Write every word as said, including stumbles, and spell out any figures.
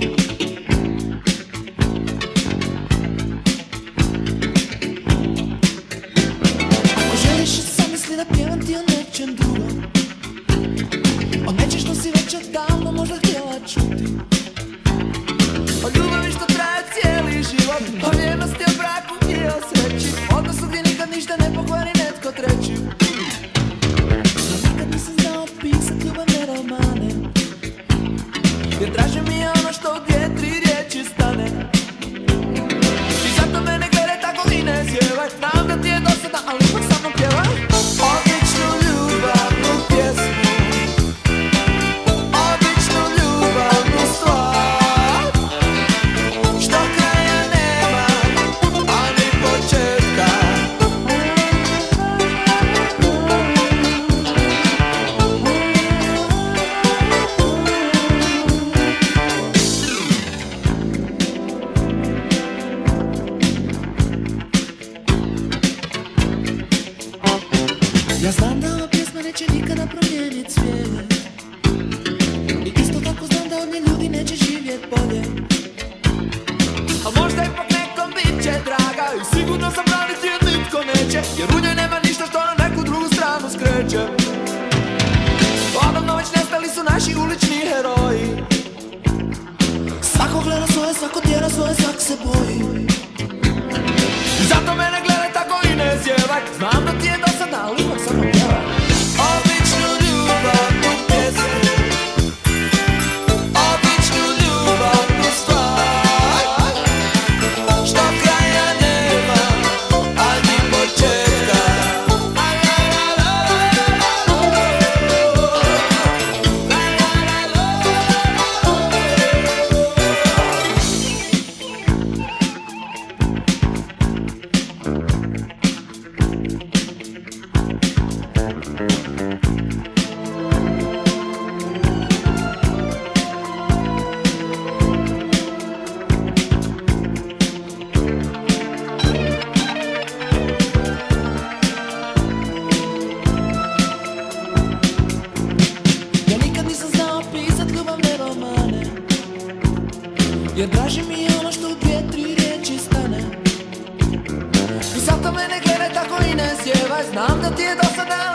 Ako želiš sam misli da pjevam ti o nečem drugom, o nečem što si već odavno možda htjela čuti, o ljubavi što traje cijeli život, o vjernosti, o braku i o sreći, odnosu gdje nikad ništa ne pokvari netko treći. No nikad nisam znao pisat ljubavne romane, jer draže mi je ono što u dvije, tri riječi stane. I zato mene gledaj tako i ne zjevaj, znam da ti je dosadno, ali ipak sa mnom pjevaj. Običnu ljubavnu pjesmu, običnu ljubavnu stvar, što kraja nema, ali početka. Ja znam da ova pjesma neće nikada promijenit svijet, i isto tako znam da od nje ljudi neće živjet bolje. A možda ipak nekom bit će draga, i sigurno sam braniti jer nitko neće, jer u njoj nema ništa što na neku drugu stranu skreće. Odavno već nestali su naši ulični heroji, svako gleda svoje, svako tjera svoje, svak se boji. Zato mene gledaj tako i ne zjevaj, znam da ti je dosadna, ali ipak sa mnom pjevaj. Običnu ljubavnu pjesmu, običnu ljubavnu stvar, što kraja nema, a ni početka. Ja nikad nisam znao pisat ljubavne romane, jer draži mi je ono što u dvije, tri riječi stane. I zato mene gledaj tako i ne zjevaj, znam da ti je dosadna,